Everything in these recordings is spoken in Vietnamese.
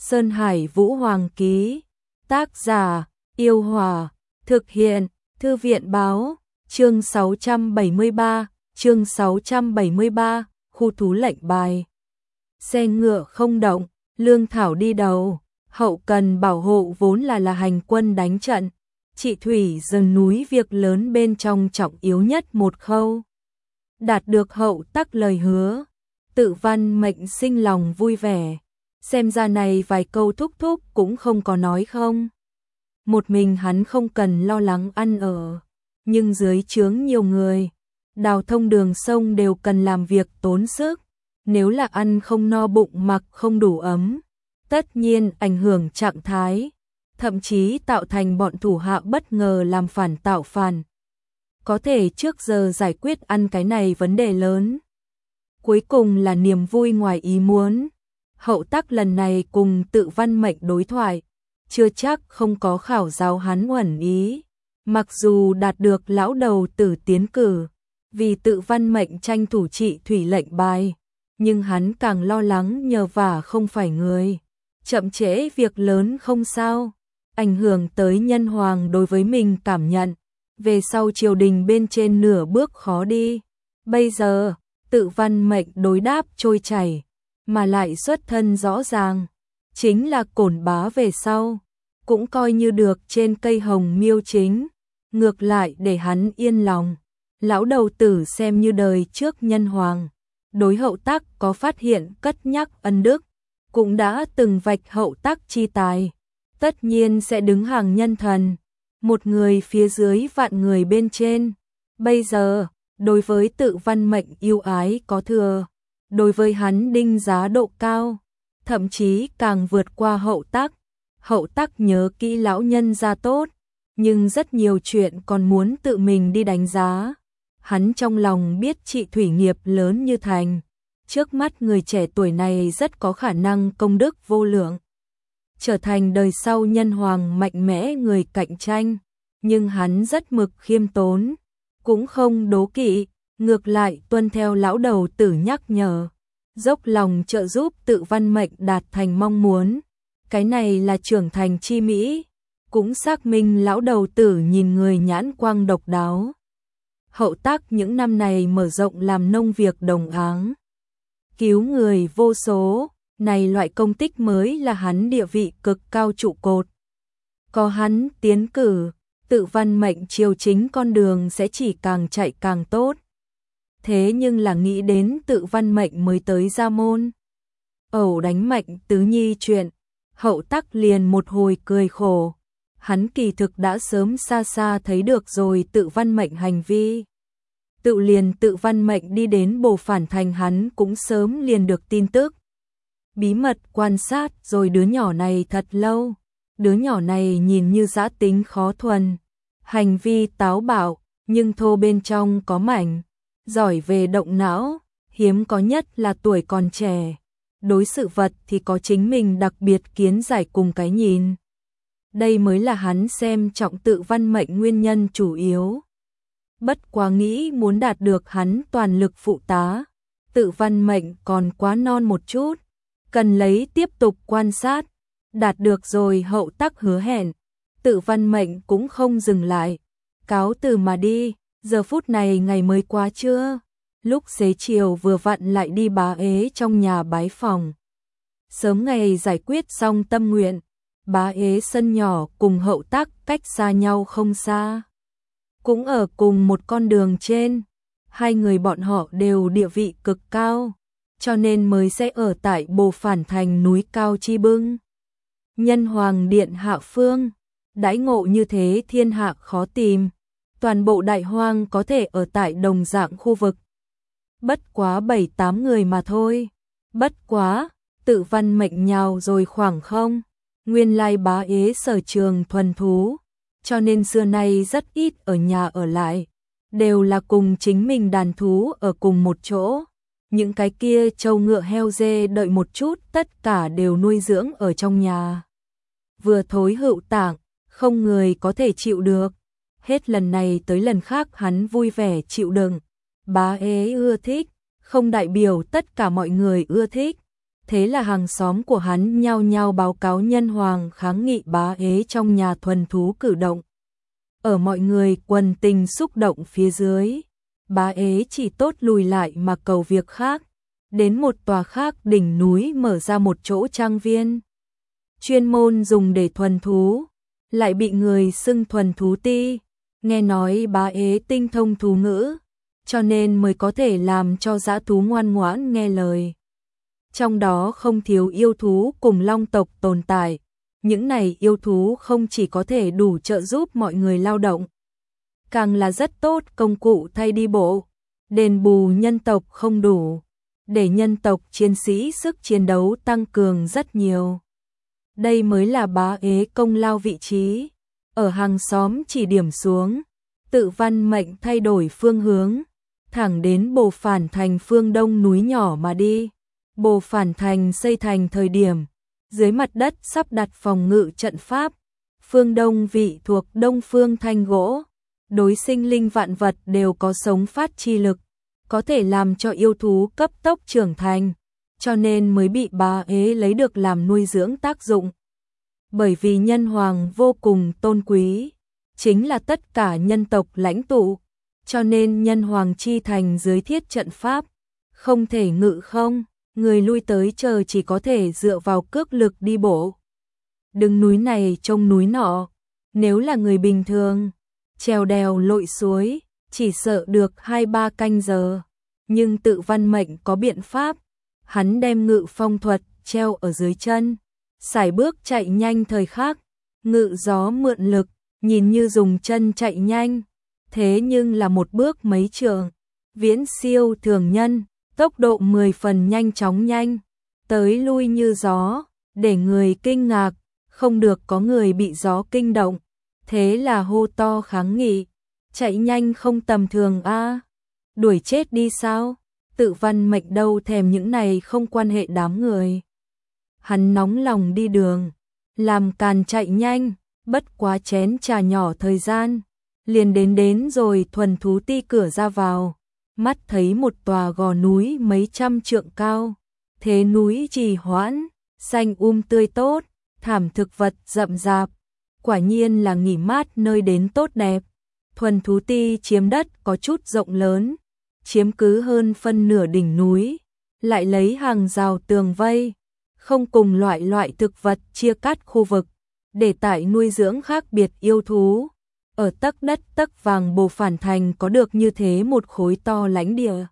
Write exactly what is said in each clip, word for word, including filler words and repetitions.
Sơn Hải Vũ Hoàng ký. Tác giả: Yêu Hòa. Thực hiện: Thư viện báo. Chương sáu trăm bảy mươi ba, chương sáu trăm bảy mươi ba, khu thú lệnh bài. Xe ngựa không động, Lương Thảo đi đầu, hậu cần bảo hộ vốn là là hành quân đánh trận. Chị Thủy rừng núi việc lớn bên trong trọng yếu nhất một khâu. Đạt được Hậu Tắc lời hứa, Tự Văn Mệnh sinh lòng vui vẻ. Xem ra này vài câu thúc thúc cũng không có nói không. Một mình hắn không cần lo lắng ăn ở, nhưng dưới trướng nhiều người, đào thông đường sông đều cần làm việc tốn sức. Nếu là ăn không no bụng mặc không đủ ấm, tất nhiên ảnh hưởng trạng thái, thậm chí tạo thành bọn thủ hạ bất ngờ làm phản tạo phản. Có thể trước giờ giải quyết ăn cái này vấn đề lớn. Cuối cùng là niềm vui ngoài ý muốn. Hậu Tắc lần này cùng Tự Văn Mệnh đối thoại, chưa chắc không có khảo giáo hắn uẩn ý. Mặc dù đạt được lão đầu tử tiến cử, vì Tự Văn Mệnh tranh thủ trị thủy lệnh bài, nhưng hắn càng lo lắng nhờ vả không phải người. Chậm trễ việc lớn không sao, ảnh hưởng tới nhân hoàng đối với mình cảm nhận, về sau triều đình bên trên nửa bước khó đi. Bây giờ, Tự Văn Mệnh đối đáp trôi chảy, mà lại xuất thân rõ ràng, chính là Cổn Bá về sau, cũng coi như được trên cây hồng miêu chính, ngược lại để hắn yên lòng. Lão đầu tử xem như đời trước nhân hoàng, đối Hậu Tắc có phát hiện cất nhắc ân đức, cũng đã từng vạch Hậu Tắc chi tài, tất nhiên sẽ đứng hàng nhân thần, một người phía dưới vạn người bên trên. Bây giờ, đối với Tự Văn Mệnh yêu ái có thừa, đối với hắn đinh giá độ cao, thậm chí càng vượt qua Hậu Tắc. Hậu Tắc nhớ kỹ lão nhân gia tốt, nhưng rất nhiều chuyện còn muốn tự mình đi đánh giá. Hắn trong lòng biết chị Thủy nghiệp lớn như thành, trước mắt người trẻ tuổi này rất có khả năng công đức vô lượng, trở thành đời sau nhân hoàng mạnh mẽ người cạnh tranh, nhưng hắn rất mực khiêm tốn, cũng không đố kỵ, ngược lại tuân theo lão đầu tử nhắc nhở, dốc lòng trợ giúp Tự Văn Mệnh đạt thành mong muốn. Cái này là trưởng thành chi mỹ, cũng xác minh lão đầu tử nhìn người nhãn quang độc đáo. Hậu Tắc những năm này mở rộng làm nông việc đồng áng, cứu người vô số, này loại công tích mới là hắn địa vị cực cao trụ cột. Có hắn tiến cử, Tự Văn Mệnh triều chính con đường sẽ chỉ càng chạy càng tốt. Thế nhưng là nghĩ đến Tự Văn Mệnh mới tới ra môn, ẩu đánh Mệnh Tứ Nhi chuyện, Hậu Tắc liền một hồi cười khổ. Hắn kỳ thực đã sớm xa xa thấy được rồi Tự Văn Mệnh hành vi. Tự liền Tự Văn Mệnh đi đến Bồ Phản Thành hắn cũng sớm liền được tin tức. Bí mật quan sát rồi đứa nhỏ này thật lâu. Đứa nhỏ này nhìn như dã tính khó thuần, hành vi táo bạo, nhưng thô bên trong có mảnh, giỏi về động não, hiếm có nhất là tuổi còn trẻ. Đối sự vật thì có chính mình đặc biệt kiến giải cùng cái nhìn. Đây mới là hắn xem trọng Tự Văn Mệnh nguyên nhân chủ yếu. Bất quá nghĩ muốn đạt được hắn toàn lực phụ tá, Tự Văn Mệnh còn quá non một chút, cần lấy tiếp tục quan sát. Đạt được rồi Hậu Tắc hứa hẹn, Tự Văn Mệnh cũng không dừng lại, cáo từ mà đi. Giờ phút này ngày mới qua trưa, lúc xế chiều vừa vặn lại đi Bá Ế trong nhà bái phòng. Sớm ngày giải quyết xong tâm nguyện, Bá Ế sân nhỏ cùng Hậu Tắc cách xa nhau không xa, cũng ở cùng một con đường trên. Hai người bọn họ đều địa vị cực cao, cho nên mới sẽ ở tại Bồ Phản Thành núi cao chi bưng. Nhân hoàng điện hạ phương, đãi ngộ như thế thiên hạ khó tìm, toàn bộ đại hoang có thể ở tại đồng dạng khu vực. Bất quá bảy tám người mà thôi. Bất quá, Tự Văn Mệnh nhào rồi khoảng không. Nguyên lai Bá Ế sở trường thuần thú, cho nên xưa nay rất ít ở nhà ở lại, đều là cùng chính mình đàn thú ở cùng một chỗ. Những cái kia trâu ngựa heo dê đợi một chút tất cả đều nuôi dưỡng ở trong nhà. Vừa thối hữu tạng, không người có thể chịu được. Hết lần này tới lần khác hắn vui vẻ chịu đựng. Bá Ế ưa thích, không đại biểu tất cả mọi người ưa thích. Thế là hàng xóm của hắn nhao nhao báo cáo nhân hoàng kháng nghị bá ế trong nhà thuần thú cử động. Ở mọi người quần tình xúc động phía dưới, bá ế chỉ tốt lùi lại mà cầu việc khác, đến một tòa khác đỉnh núi mở ra một chỗ trang viên. Chuyên môn dùng để thuần thú, lại bị người xưng thuần thú ti, nghe nói bá ế tinh thông thú ngữ, cho nên mới có thể làm cho dã thú ngoan ngoãn nghe lời. Trong đó không thiếu yêu thú cùng long tộc tồn tại, những này yêu thú không chỉ có thể đủ trợ giúp mọi người lao động, càng là rất tốt công cụ thay đi bộ, đền bù nhân tộc không đủ, để nhân tộc chiến sĩ sức chiến đấu tăng cường rất nhiều. Đây mới là bá ế công lao vị trí, ở hàng xóm chỉ điểm xuống, Tự Văn mệnh thay đổi phương hướng, thẳng đến Bồ Phản Thành phương đông núi nhỏ mà đi. Bồ Phản Thành xây thành thời điểm, dưới mặt đất sắp đặt phòng ngự trận pháp, phương đông vị thuộc Đông Phương Thanh gỗ, đối sinh linh vạn vật đều có sống phát chi lực, có thể làm cho yêu thú cấp tốc trưởng thành, cho nên mới bị bá ế lấy được làm nuôi dưỡng tác dụng. Bởi vì nhân hoàng vô cùng tôn quý, chính là tất cả nhân tộc lãnh tụ, cho nên nhân hoàng chi thành dưới thiết trận pháp, không thể ngự không, người lui tới chờ chỉ có thể dựa vào cước lực đi bộ. Đứng núi này trông núi nọ, nếu là người bình thường, trèo đèo lội suối, chỉ sợ được hai ba canh giờ. Nhưng Tự Văn mệnh có biện pháp, hắn đem ngự phong thuật treo ở dưới chân, sải bước chạy nhanh thời khắc, ngự gió mượn lực, nhìn như dùng chân chạy nhanh, thế nhưng là một bước mấy trượng, viễn siêu thường nhân, tốc độ mười phần nhanh chóng nhanh, tới lui như gió, để người kinh ngạc, không được có người bị gió kinh động, thế là hô to kháng nghị, chạy nhanh không tầm thường a, đuổi chết đi sao? Tự Văn mệnh đâu thèm những này không quan hệ đám người. Hắn nóng lòng đi đường, làm càn chạy nhanh, bất quá chén trà nhỏ thời gian, liền đến đến rồi thuần thú ti cửa ra vào, mắt thấy một tòa gò núi mấy trăm trượng cao, thế núi trì hoãn, xanh um tươi tốt, thảm thực vật rậm rạp, quả nhiên là nghỉ mát nơi đến tốt đẹp. Thuần thú ti chiếm đất có chút rộng lớn, chiếm cứ hơn phân nửa đỉnh núi, lại lấy hàng rào tường vây, không cùng loại loại thực vật chia cắt khu vực, để tại nuôi dưỡng khác biệt yêu thú. Ở tấc đất tấc vàng Bồ Phản Thành có được như thế một khối to lãnh địa,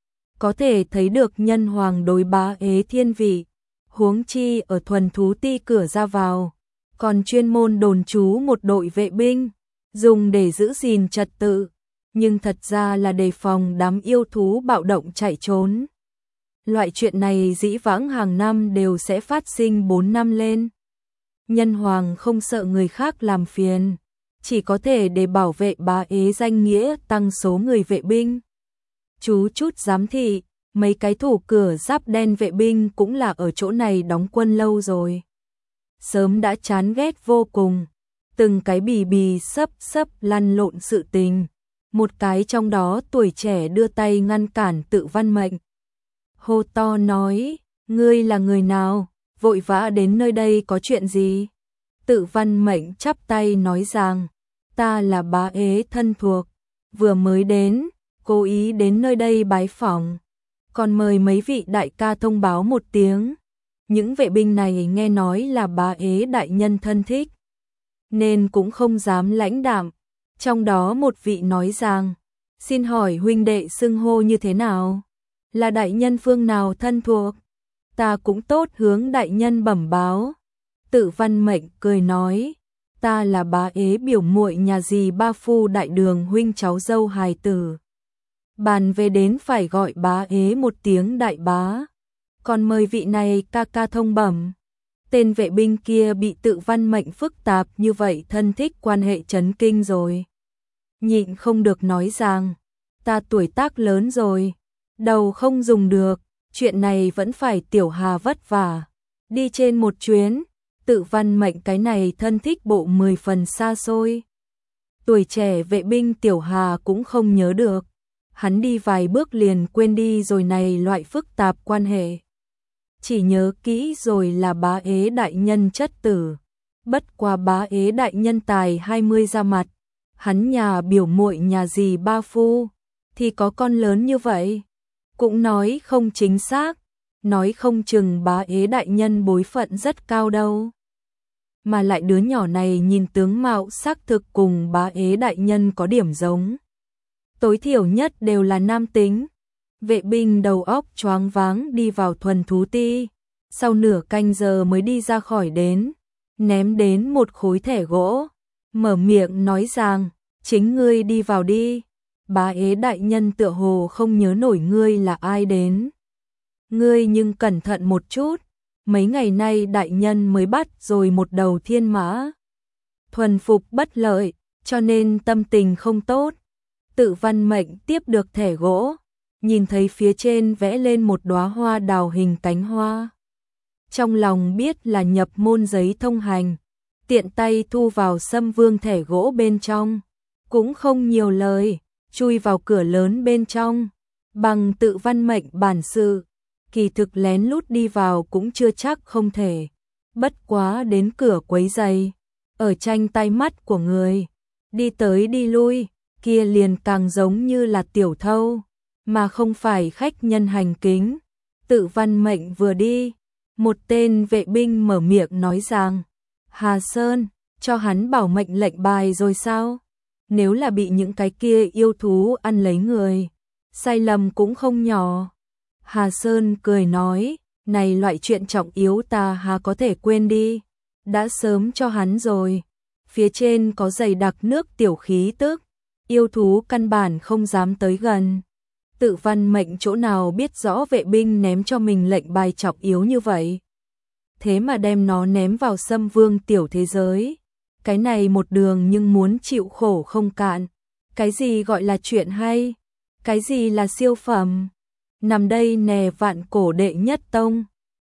có thể thấy được nhân hoàng đối bá ế thiên vị, huống chi ở thuần thú ti cửa ra vào, còn chuyên môn đồn trú một đội vệ binh, dùng để giữ gìn trật tự, nhưng thật ra là đề phòng đám yêu thú bạo động chạy trốn. Loại chuyện này dĩ vãng hàng năm đều sẽ phát sinh bốn năm lên. Nhân hoàng không sợ người khác làm phiền, chỉ có thể để bảo vệ bá ế danh nghĩa tăng số người vệ binh. Chú chút giám thị, mấy cái thủ cửa giáp đen vệ binh cũng là ở chỗ này đóng quân lâu rồi. Sớm đã chán ghét vô cùng, từng cái bì bì sấp sấp lăn lộn sự tình. Một cái trong đó tuổi trẻ đưa tay ngăn cản Tự Văn mệnh. Hô to nói, ngươi là người nào, vội vã đến nơi đây có chuyện gì? Tự Văn mệnh chắp tay nói rằng, ta là bá ế thân thuộc, vừa mới đến, cố ý đến nơi đây bái phỏng, còn mời mấy vị đại ca thông báo một tiếng. Những vệ binh này nghe nói là bá ế đại nhân thân thích, nên cũng không dám lãnh đạm. Trong đó một vị nói rằng, xin hỏi huynh đệ xưng hô như thế nào? Là đại nhân phương nào thân thuộc? Ta cũng tốt hướng đại nhân bẩm báo. Tự Văn mệnh cười nói, ta là bá ế biểu muội nhà dì Ba Phu đại đường huynh cháu dâu hài tử. Bàn về đến phải gọi bá ế một tiếng đại bá. Còn mời vị này ca ca thông bẩm. Tên vệ binh kia bị Tự Văn mệnh phức tạp như vậy thân thích quan hệ chấn kinh rồi. Nhịn không được nói rằng, ta tuổi tác lớn rồi, đầu không dùng được, chuyện này vẫn phải Tiểu Hà vất vả. Đi trên một chuyến, Tự Văn mệnh cái này thân thích bộ mười phần xa xôi. Tuổi trẻ vệ binh Tiểu Hà cũng không nhớ được, hắn đi vài bước liền quên đi rồi này loại phức tạp quan hệ. chỉ nhớ kỹ rồi là bá ế đại nhân chất tử. Bất quá bá ế đại nhân tài hai mươi ra mặt, hắn nhà biểu muội nhà gì ba phu, thì có con lớn như vậy. Cũng nói không chính xác, nói không chừng bá ế đại nhân bối phận rất cao đâu. Mà lại đứa nhỏ này nhìn tướng mạo xác thực cùng bá ế đại nhân có điểm giống. Tối thiểu nhất đều là nam tính. Vệ binh đầu óc choáng váng đi vào thuần thú ti, sau nửa canh giờ mới đi ra khỏi đến, ném đến một khối thẻ gỗ, mở miệng nói rằng, chính ngươi đi vào đi, bá ế đại nhân tựa hồ không nhớ nổi ngươi là ai đến. Ngươi nhưng cẩn thận một chút, mấy ngày nay đại nhân mới bắt rồi một đầu thiên mã. Thuần phục bất lợi, cho nên tâm tình không tốt. Tự Văn Mệnh tiếp được thẻ gỗ, nhìn thấy phía trên vẽ lên một đóa hoa đào hình cánh hoa. Trong lòng biết là nhập môn giấy thông hành, tiện tay thu vào Sâm Vương thẻ gỗ bên trong, cũng không nhiều lời, chui vào cửa lớn bên trong, bằng Tự Văn Mệnh bản sự, kỳ thực lén lút đi vào cũng chưa chắc không thể, bất quá đến cửa quấy giày, ở tranh tay mắt của người, đi tới đi lui, kia liền càng giống như là tiểu thâu, mà không phải khách nhân hành kính. Tự Văn Mệnh vừa đi, một tên vệ binh mở miệng nói rằng, Hà Sơn, cho hắn bảo mệnh lệnh bài rồi sao? Nếu là bị những cái kia yêu thú ăn lấy người, sai lầm cũng không nhỏ. Hà Sơn cười nói, này loại chuyện trọng yếu ta hà có thể quên đi, đã sớm cho hắn rồi. Phía trên có dày đặc nước tiểu khí tức, yêu thú căn bản không dám tới gần. Tự Văn Mệnh chỗ nào biết rõ vệ binh ném cho mình lệnh bài trọng yếu như vậy. Thế mà đem nó ném vào Sâm Vương tiểu thế giới. Cái này một đường nhưng muốn chịu khổ không cạn. Cái gì gọi là chuyện hay? Cái gì là siêu phẩm? Nằm đây nè vạn cổ đệ nhất tông,